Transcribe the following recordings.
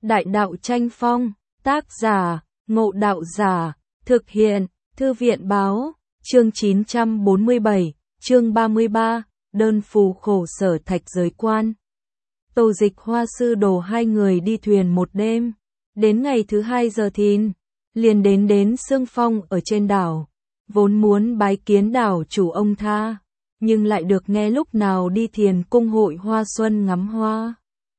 Đại đạo tranh phong, tác giả, Ngộ Đạo Giả, thực hiện, Thư viện báo, chương 947, chương 33, đơn phù khổ sở thạch giới quan. Tô Dịch Hoa sư đồ hai người đi thuyền một đêm, đến ngày thứ hai giờ thìn, liền đến Sương Phong ở trên đảo, vốn muốn bái kiến đảo chủ ông Tha, nhưng lại được nghe lúc nào đi Thiền Cung hội hoa xuân ngắm hoa.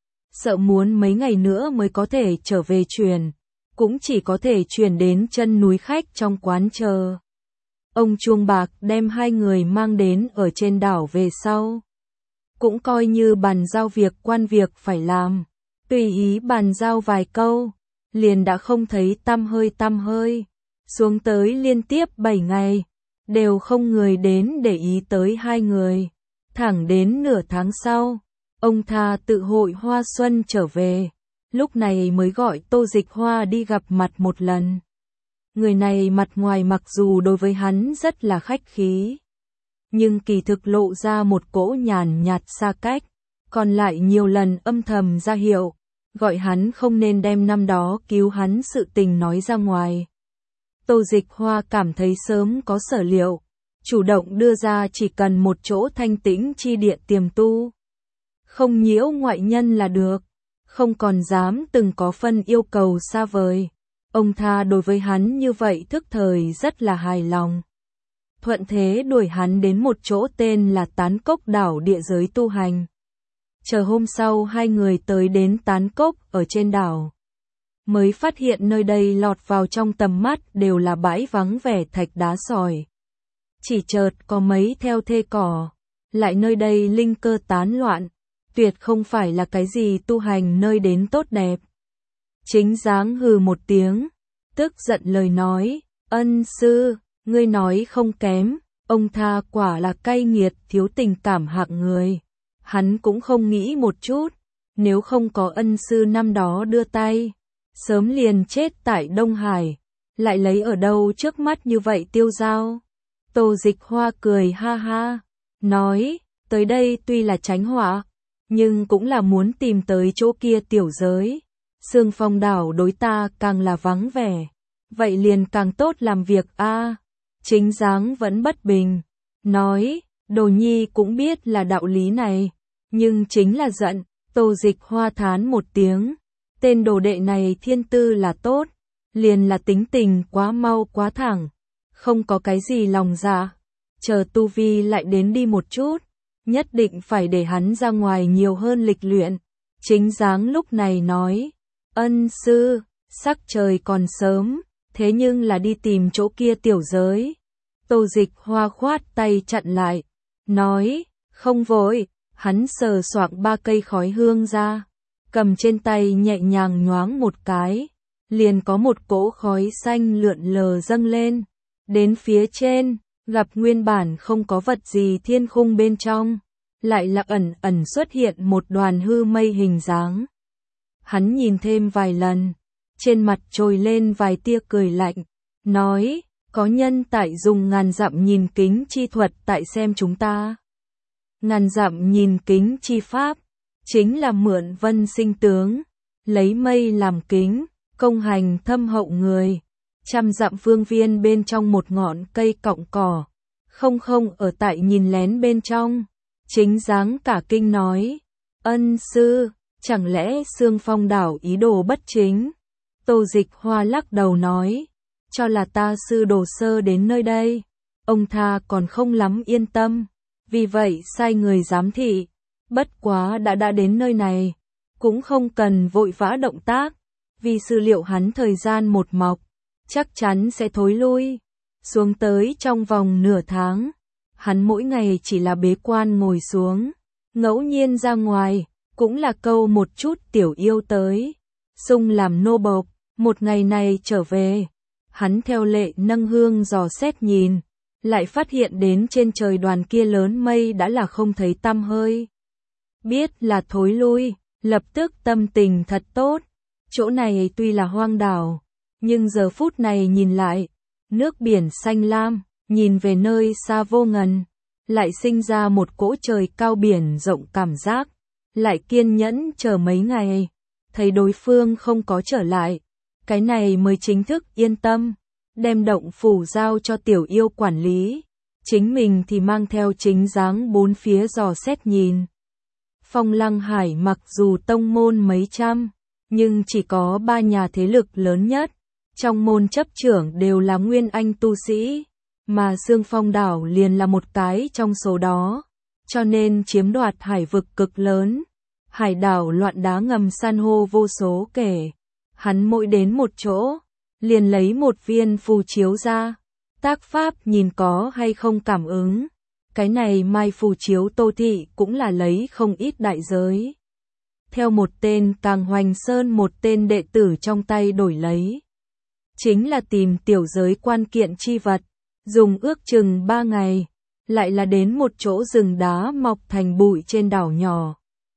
Sợ muốn mấy ngày nữa mới có thể trở về truyền, cũng chỉ có thể chuyển đến chân núi khách trong quán chờ. Ông Chuông Bạc đem hai người mang đến ở trên đảo về sau. Cũng coi như bàn giao việc quan việc phải làm, tùy ý bàn giao vài câu, liền đã không thấy tăm hơi. Xuống tới liên tiếp 7 ngày, đều không người đến để ý tới hai người. Thẳng đến nửa tháng sau, ông Tha tự hội hoa xuân trở về, lúc này mới gọi Tô Dịch Hoa đi gặp mặt một lần. Người này mặt ngoài mặc dù đối với hắn rất là khách khí, nhưng kỳ thực lộ ra một cỗ nhàn nhạt xa cách, còn lại nhiều lần âm thầm ra hiệu, gọi hắn không nên đem năm đó cứu hắn sự tình nói ra ngoài. Tô Dịch Hoa cảm thấy sớm có sở liệu, chủ động đưa ra chỉ cần một chỗ thanh tĩnh chi địa tiềm tu, không nhiễu ngoại nhân là được, không còn dám từng có phân yêu cầu xa vời. Ông Tha đối với hắn như vậy thức thời rất là hài lòng. Thuận thế đuổi hắn đến một chỗ tên là Tán Cốc đảo địa giới tu hành. Chờ hôm sau hai người tới đến Tán Cốc ở trên đảo, mới phát hiện nơi đây lọt vào trong tầm mắt đều là bãi vắng vẻ thạch đá sỏi. Chỉ chợt có mấy theo thê cỏ, lại nơi đây linh cơ tán loạn, tuyệt không phải là cái gì tu hành nơi đến tốt đẹp. Chính dáng hừ một tiếng, tức giận lời nói, ân sư, ngươi nói không kém, ông Tha quả là cay nghiệt thiếu tình cảm hạng người. Hắn cũng không nghĩ một chút, nếu không có ân sư năm đó đưa tay, sớm liền chết tại Đông Hải, lại lấy ở đâu trước mắt như vậy tiêu dao. Tô Dịch Hoa cười ha ha, nói, tới đây tuy là tránh họa, nhưng cũng là muốn tìm tới chỗ kia tiểu giới. Sương Phong đảo đối ta càng là vắng vẻ, vậy liền càng tốt làm việc a. Chính dáng vẫn bất bình, nói, Đồ Nhi cũng biết là đạo lý này, nhưng chính là giận. Tô Dịch Hoa thán một tiếng, tên đồ đệ này thiên tư là tốt, liền là tính tình quá mau quá thẳng, không có cái gì lòng dạ, chờ tu vi lại đến đi một chút, nhất định phải để hắn ra ngoài nhiều hơn lịch luyện. Chính dáng lúc này nói, ân sư, sắc trời còn sớm, thế nhưng là đi tìm chỗ kia tiểu giới. Tô Dịch Hoa khoát tay chặn lại, nói, không vội. Hắn sờ soạng 3 cây khói hương ra, cầm trên tay nhẹ nhàng nhoáng một cái, liền có một cỗ khói xanh lượn lờ dâng lên, đến phía trên, gặp nguyên bản không có vật gì thiên khung bên trong, lại là ẩn xuất hiện một đoàn hư mây hình dáng. Hắn nhìn thêm vài lần, trên mặt trồi lên vài tia cười lạnh, nói, có nhân tại dùng ngàn dặm nhìn kính chi thuật tại xem chúng ta. Ngàn dặm nhìn kính chi pháp, chính là mượn vân sinh tướng, lấy mây làm kính, công hành thâm hậu người. 100 dặm phương viên bên trong một ngọn cây cọng cỏ, không ở tại nhìn lén bên trong. Chính dáng cả kinh nói, ân sư, chẳng lẽ Sương Phong đảo ý đồ bất chính? Tô Dịch Hoa lắc đầu nói, cho là ta sư đồ sơ đến nơi đây, ông Tha còn không lắm yên tâm. Vì vậy sai người giám thị, bất quá đã đến nơi này, cũng không cần vội vã động tác, vì sự liệu hắn thời gian một mọc, chắc chắn sẽ thối lui. Xuống tới trong vòng nửa tháng, hắn mỗi ngày chỉ là bế quan ngồi xuống, ngẫu nhiên ra ngoài, cũng là câu một chút tiểu yêu tới, xung làm nô bộc. Một ngày này trở về, hắn theo lệ nâng hương dò xét nhìn, lại phát hiện đến trên trời đoàn kia lớn mây đã là không thấy tăm hơi. Biết là thối lui, lập tức tâm tình thật tốt. Chỗ này tuy là hoang đảo, nhưng giờ phút này nhìn lại, nước biển xanh lam, nhìn về nơi xa vô ngần, lại sinh ra một cỗ trời cao biển rộng cảm giác, lại kiên nhẫn chờ mấy ngày, thấy đối phương không có trở lại, cái này mới chính thức yên tâm, đem động phủ giao cho tiểu yêu quản lý, chính mình thì mang theo chính dáng bốn phía dò xét nhìn. Phong Lăng Hải mặc dù tông môn mấy trăm, nhưng chỉ có 3 nhà thế lực lớn nhất, trong môn chấp trưởng đều là nguyên anh tu sĩ, mà Dương Phong đảo liền là một cái trong số đó, cho nên chiếm đoạt hải vực cực lớn. Hải đảo loạn đá ngầm san hô vô số kể, hắn mỗi đến một chỗ, liền lấy một viên phù chiếu ra, tác pháp nhìn có hay không cảm ứng. Cái này mai phù chiếu Tô Thị cũng là lấy không ít đại giới. Theo một tên Càng Hoành Sơn một tên đệ tử trong tay đổi lấy. Chính là tìm tiểu giới quan kiện chi vật, dùng ước chừng 3 ngày, lại là đến một chỗ rừng đá mọc thành bụi trên đảo nhỏ.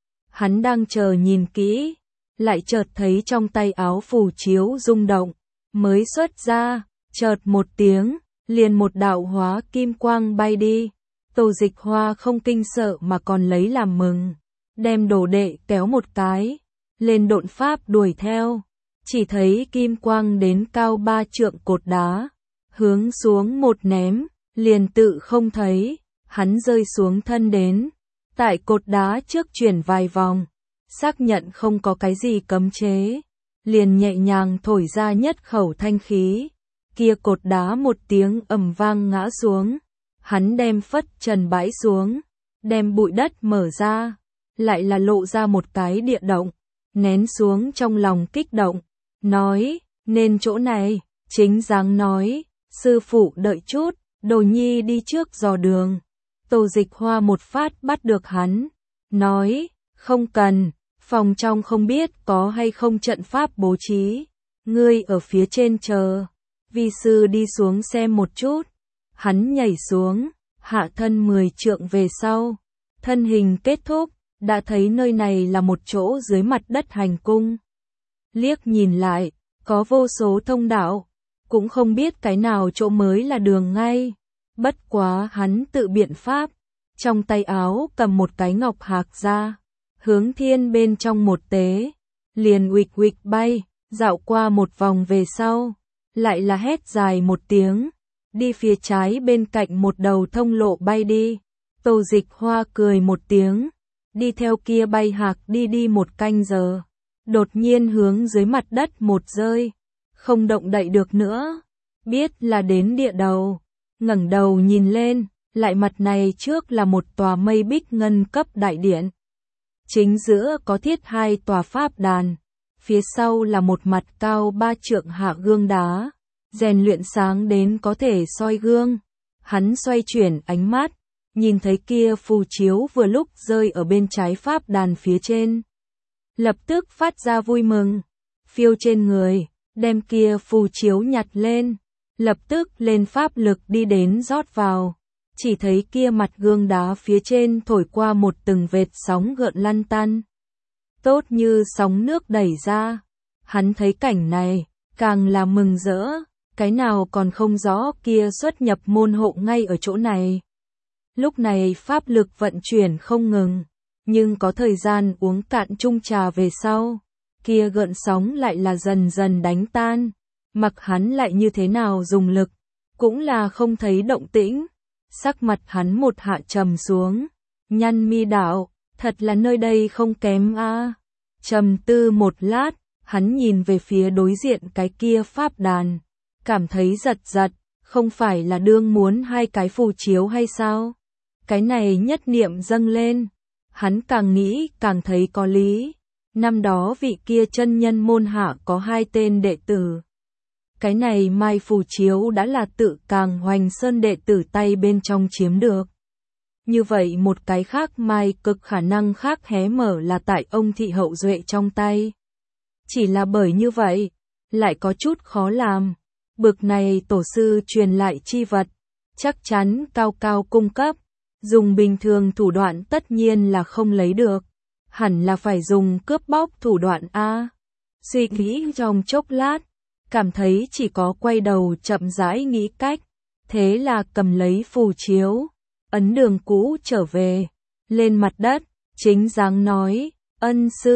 Hắn đang chờ nhìn kỹ, lại chợt thấy trong tay áo phù chiếu rung động, mới xuất ra, chợt một tiếng, liền một đạo hóa kim quang bay đi. Tô Dịch Hoa không kinh sợ mà còn lấy làm mừng, đem đồ đệ kéo một cái, lên độn pháp đuổi theo, chỉ thấy kim quang đến cao 3 trượng cột đá, hướng xuống một ném, liền tự không thấy, hắn rơi xuống thân đến, tại cột đá trước chuyển vài vòng, xác nhận không có cái gì cấm chế, liền nhẹ nhàng thổi ra nhất khẩu thanh khí, kia cột đá một tiếng ầm vang ngã xuống. Hắn đem phất trần bãi xuống, đem bụi đất mở ra, lại là lộ ra một cái địa động, nén xuống trong lòng kích động, nói, nên chỗ này, chính dáng nói, sư phụ đợi chút, đồ nhi đi trước dò đường. Tô Dịch Hoa một phát bắt được hắn, nói, không cần, phòng trong không biết có hay không trận pháp bố trí, ngươi ở phía trên chờ, vi sư đi xuống xem một chút. Hắn nhảy xuống, hạ thân 10 trượng về sau, thân hình kết thúc, đã thấy nơi này là một chỗ dưới mặt đất hành cung. Liếc nhìn lại, có vô số thông đạo, cũng không biết cái nào chỗ mới là đường ngay. Bất quá hắn tự biện pháp, trong tay áo cầm một cái ngọc hạc ra, hướng thiên bên trong một tế, liền uịch uịch bay, dạo qua một vòng về sau, lại là hét dài một tiếng. Đi phía trái bên cạnh một đầu thông lộ bay đi. Tô Dịch Hoa cười một tiếng, đi theo kia bay hạc đi một canh giờ, đột nhiên hướng dưới mặt đất một rơi, không động đậy được nữa, biết là đến địa đầu, ngẩng đầu nhìn lên, lại mặt này trước là một tòa mây bích ngân cấp đại điện. Chính giữa có thiết 2 tòa pháp đàn, phía sau là một mặt cao 3 trượng hạ gương đá. Rèn luyện sáng đến có thể soi gương, hắn xoay chuyển ánh mắt, nhìn thấy kia phù chiếu vừa lúc rơi ở bên trái pháp đàn phía trên. Lập tức phát ra vui mừng, phiêu trên người, đem kia phù chiếu nhặt lên, lập tức lên pháp lực đi đến rót vào, chỉ thấy kia mặt gương đá phía trên thổi qua một từng vệt sóng gợn lăn tăn. Tốt như sóng nước đẩy ra, hắn thấy cảnh này, càng là mừng rỡ. Cái nào còn không rõ kia xuất nhập môn hộ ngay ở chỗ này. Lúc này pháp lực vận chuyển không ngừng, nhưng có thời gian uống cạn chung trà về sau, kia gợn sóng lại là dần dần đánh tan, mặc hắn lại như thế nào dùng lực, cũng là không thấy động tĩnh. Sắc mặt hắn một hạ trầm xuống, nhăn mi đạo, thật là nơi đây không kém a. Trầm tư một lát, hắn nhìn về phía đối diện cái kia pháp đàn. Cảm thấy giật giật, không phải là đương muốn 2 cái phù chiếu hay sao? Cái này nhất niệm dâng lên, hắn càng nghĩ càng thấy có lý. Năm đó vị kia chân nhân môn hạ có 2 tên đệ tử. Cái này mai phù chiếu đã là tự Càng Hoành Sơn đệ tử tay bên trong chiếm được. Như vậy một cái khác mai cực khả năng khác hé mở là tại ông thị hậu duệ trong tay. Chỉ là bởi như vậy, lại có chút khó làm. Bực này tổ sư truyền lại chi vật, chắc chắn cao cao cung cấp, dùng bình thường thủ đoạn tất nhiên là không lấy được, hẳn là phải dùng cướp bóc thủ đoạn a. Suy nghĩ trong chốc lát, cảm thấy chỉ có quay đầu chậm rãi nghĩ cách, thế là cầm lấy phù chiếu, ấn đường cũ trở về, lên mặt đất, chính dáng nói, ân sư,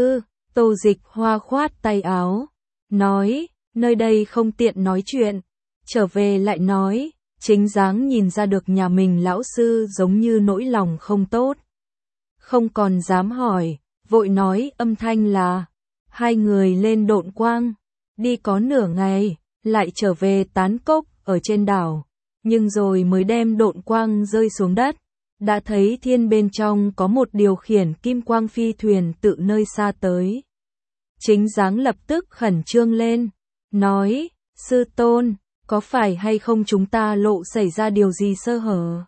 Tô Dịch Hoa khoát tay áo, nói, nơi đây không tiện nói chuyện, trở về lại nói, Chính dáng nhìn ra được nhà mình lão sư giống như nỗi lòng không tốt. Không còn dám hỏi, vội nói âm thanh là, hai người lên Độn Quang, đi có nửa ngày, lại trở về Tán Cốc ở trên đảo, nhưng rồi mới đem Độn Quang rơi xuống đất, đã thấy thiên bên trong có một điều khiển kim quang phi thuyền tự nơi xa tới. Chính dáng lập tức khẩn trương lên, nói, sư tôn, có phải hay không chúng ta lộ xảy ra điều gì sơ hở?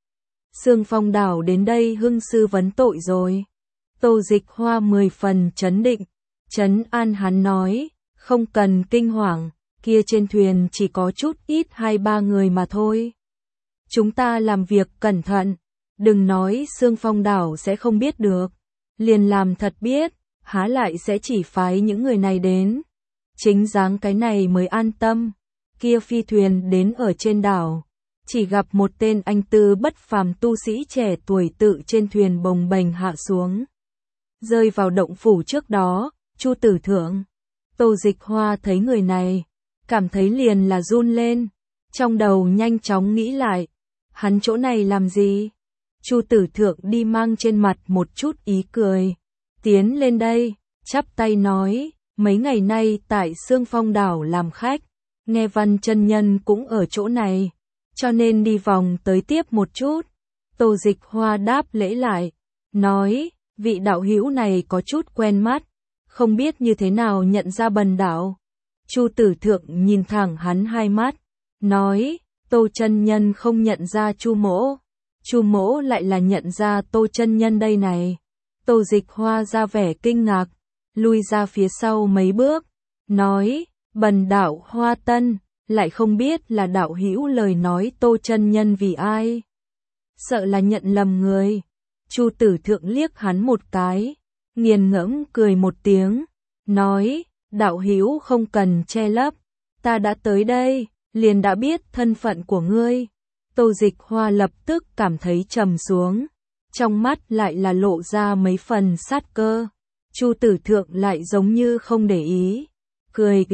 Sương Phong đảo đến đây hưng sư vấn tội rồi. Tô Dịch Hoa 10 phần chấn định, trấn an hắn nói, không cần kinh hoàng, kia trên thuyền chỉ có chút ít 2-3 người mà thôi. Chúng ta làm việc cẩn thận, đừng nói Sương Phong đảo sẽ không biết được, liền làm thật biết, há lại sẽ chỉ phái những người này đến. Chính dáng cái này mới an tâm, kia phi thuyền đến ở trên đảo, chỉ gặp một tên anh tư bất phàm tu sĩ trẻ tuổi tự trên thuyền bồng bềnh hạ xuống. Rơi vào động phủ trước đó, Chu Tử Thượng. Tô Dịch Hoa thấy người này, cảm thấy liền là run lên, trong đầu nhanh chóng nghĩ lại, hắn chỗ này làm gì? Chu Tử Thượng đi mang trên mặt một chút ý cười, tiến lên đây, chắp tay nói, mấy ngày nay tại Sương Phong đảo làm khách, nghe Văn chân nhân cũng ở chỗ này, cho nên đi vòng tới tiếp một chút. Tô Dịch Hoa đáp lễ lại, nói, vị đạo hữu này có chút quen mắt, không biết như thế nào nhận ra bần đạo. Chu Tử Thượng nhìn thẳng hắn hai mắt, nói, Tô chân nhân không nhận ra Chu mỗ, Chu mỗ lại là nhận ra Tô chân nhân đây này. Tô Dịch Hoa ra vẻ kinh ngạc, lui ra phía sau mấy bước, nói, bần đạo Hoa Tân, lại không biết là đạo hữu lời nói Tô chân nhân vì ai. Sợ là nhận lầm người. Chu Tử Thượng liếc hắn một cái, nghiền ngẫm cười một tiếng, nói, đạo hữu không cần che lấp, ta đã tới đây, liền đã biết thân phận của ngươi. Tô Dịch Hoa lập tức cảm thấy trầm xuống, trong mắt lại là lộ ra mấy phần sát cơ. Chu Tử Thượng lại giống như không để ý, cười,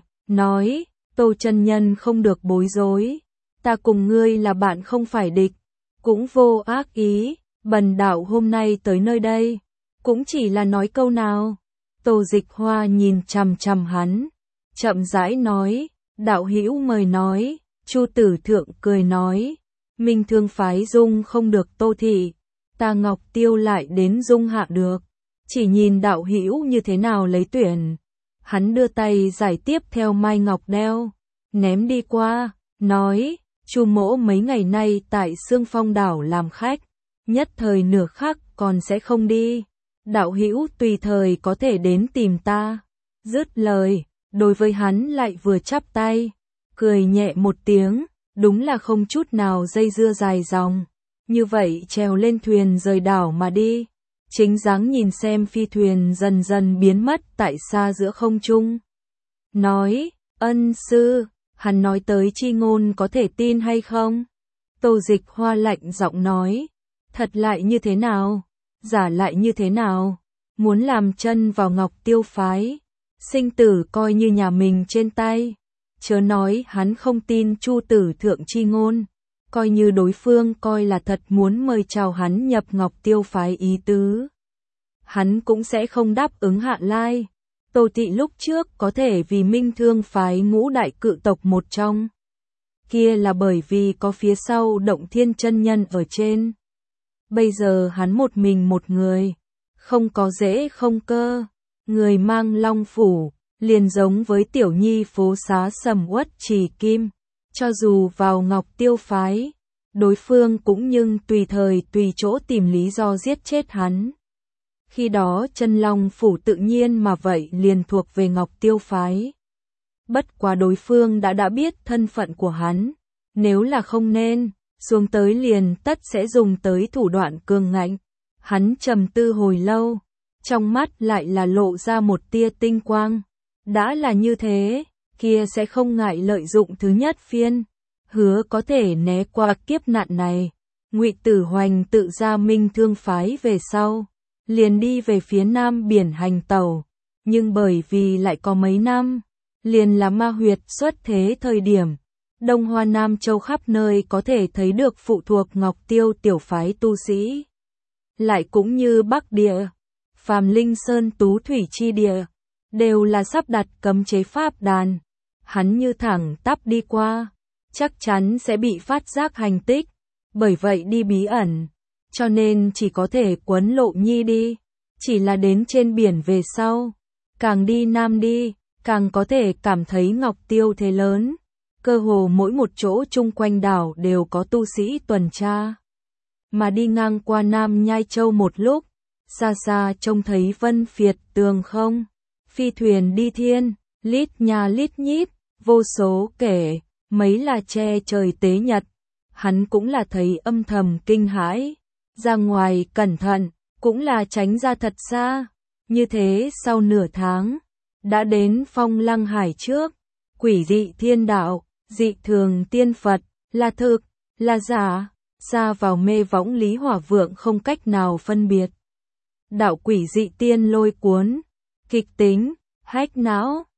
nói, Tô chân nhân không được bối rối, ta cùng ngươi là bạn không phải địch, cũng vô ác ý, bần đạo hôm nay tới nơi đây, cũng chỉ là nói câu nào. Tô Dịch Hoa nhìn chằm chằm hắn, chậm rãi nói, đạo hữu mời nói. Chu Tử Thượng cười nói, Minh Thương phái dung không được Tô thị, ta Ngọc Tiêu lại đến dung hạ được, chỉ nhìn đạo hữu như thế nào lấy tuyển. Hắn đưa tay giải tiếp theo mai ngọc đeo, ném đi qua, nói, Chu mỗ mấy ngày nay tại Sương Phong đảo làm khách, nhất thời nửa khắc còn sẽ không đi, đạo hữu tùy thời có thể đến tìm ta. Dứt lời, đối với hắn lại vừa chắp tay, cười nhẹ một tiếng, đúng là không chút nào dây dưa dài dòng, như vậy trèo lên thuyền rời đảo mà đi. Chính dáng nhìn xem phi thuyền dần dần biến mất tại xa giữa không trung, nói, ân sư, hắn nói tới chi ngôn có thể tin hay không? Tô Dịch Hoa lạnh giọng nói, thật lại như thế nào, giả lại như thế nào, muốn làm chân vào Ngọc Tiêu phái, sinh tử coi như nhà mình trên tay, chớ nói hắn không tin Chu Tử Thượng chi ngôn, coi như đối phương coi là thật muốn mời chào hắn nhập Ngọc Tiêu phái ý tứ, hắn cũng sẽ không đáp ứng hạ lai. Tô thị lúc trước có thể vì Minh Thương phái ngũ đại cự tộc một trong, kia là bởi vì có phía sau Động Thiên chân nhân ở trên. Bây giờ hắn một mình một người, không có dễ không cơ, người mang long phủ, liền giống với tiểu nhi phố xá sầm uất trì kim, cho dù vào Ngọc Tiêu phái, đối phương cũng nhưng tùy thời tùy chỗ tìm lý do giết chết hắn. Khi đó chân long phủ tự nhiên mà vậy liền thuộc về Ngọc Tiêu phái. Bất quá đối phương đã biết thân phận của hắn, nếu là không nên, xuống tới liền tất sẽ dùng tới thủ đoạn cường ngạnh. Hắn trầm tư hồi lâu, trong mắt lại là lộ ra một tia tinh quang. Đã là như thế, kia sẽ không ngại lợi dụng thứ nhất phiên, hứa có thể né qua kiếp nạn này. Ngụy Tử Hoành tự ra Minh Thương phái về sau, liền đi về phía nam biển hành tàu, nhưng bởi vì lại có mấy năm, liền là ma huyệt xuất thế thời điểm. Đông Hoa Nam Châu khắp nơi có thể thấy được phụ thuộc Ngọc Tiêu tiểu phái tu sĩ. Lại cũng như Bắc Địa, Phàm Linh Sơn Tú Thủy Chi Địa, đều là sắp đặt cấm chế pháp đàn. Hắn như thẳng tắp đi qua, chắc chắn sẽ bị phát giác hành tích, bởi vậy đi bí ẩn, cho nên chỉ có thể quấn Lộ Nhi đi, chỉ là đến trên biển về sau, càng đi nam đi, càng có thể cảm thấy Ngọc Tiêu thế lớn, cơ hồ mỗi một chỗ chung quanh đảo đều có tu sĩ tuần tra. Mà đi ngang qua Nam Nhai Châu một lúc, xa xa trông thấy vân phiệt tường không, phi thuyền đi thiên, lít nha lít nhít, vô số kể, mấy là che trời tế nhật. Hắn cũng là thấy âm thầm kinh hãi, ra ngoài cẩn thận, cũng là tránh ra thật xa. Như thế sau nửa tháng, đã đến Phong Lăng Hải trước, quỷ dị thiên đạo, dị thường tiên Phật, là thực, là giả, xa vào mê võng Lý Hỏa Vượng không cách nào phân biệt. Đạo quỷ dị tiên lôi cuốn, kịch tính, hách não,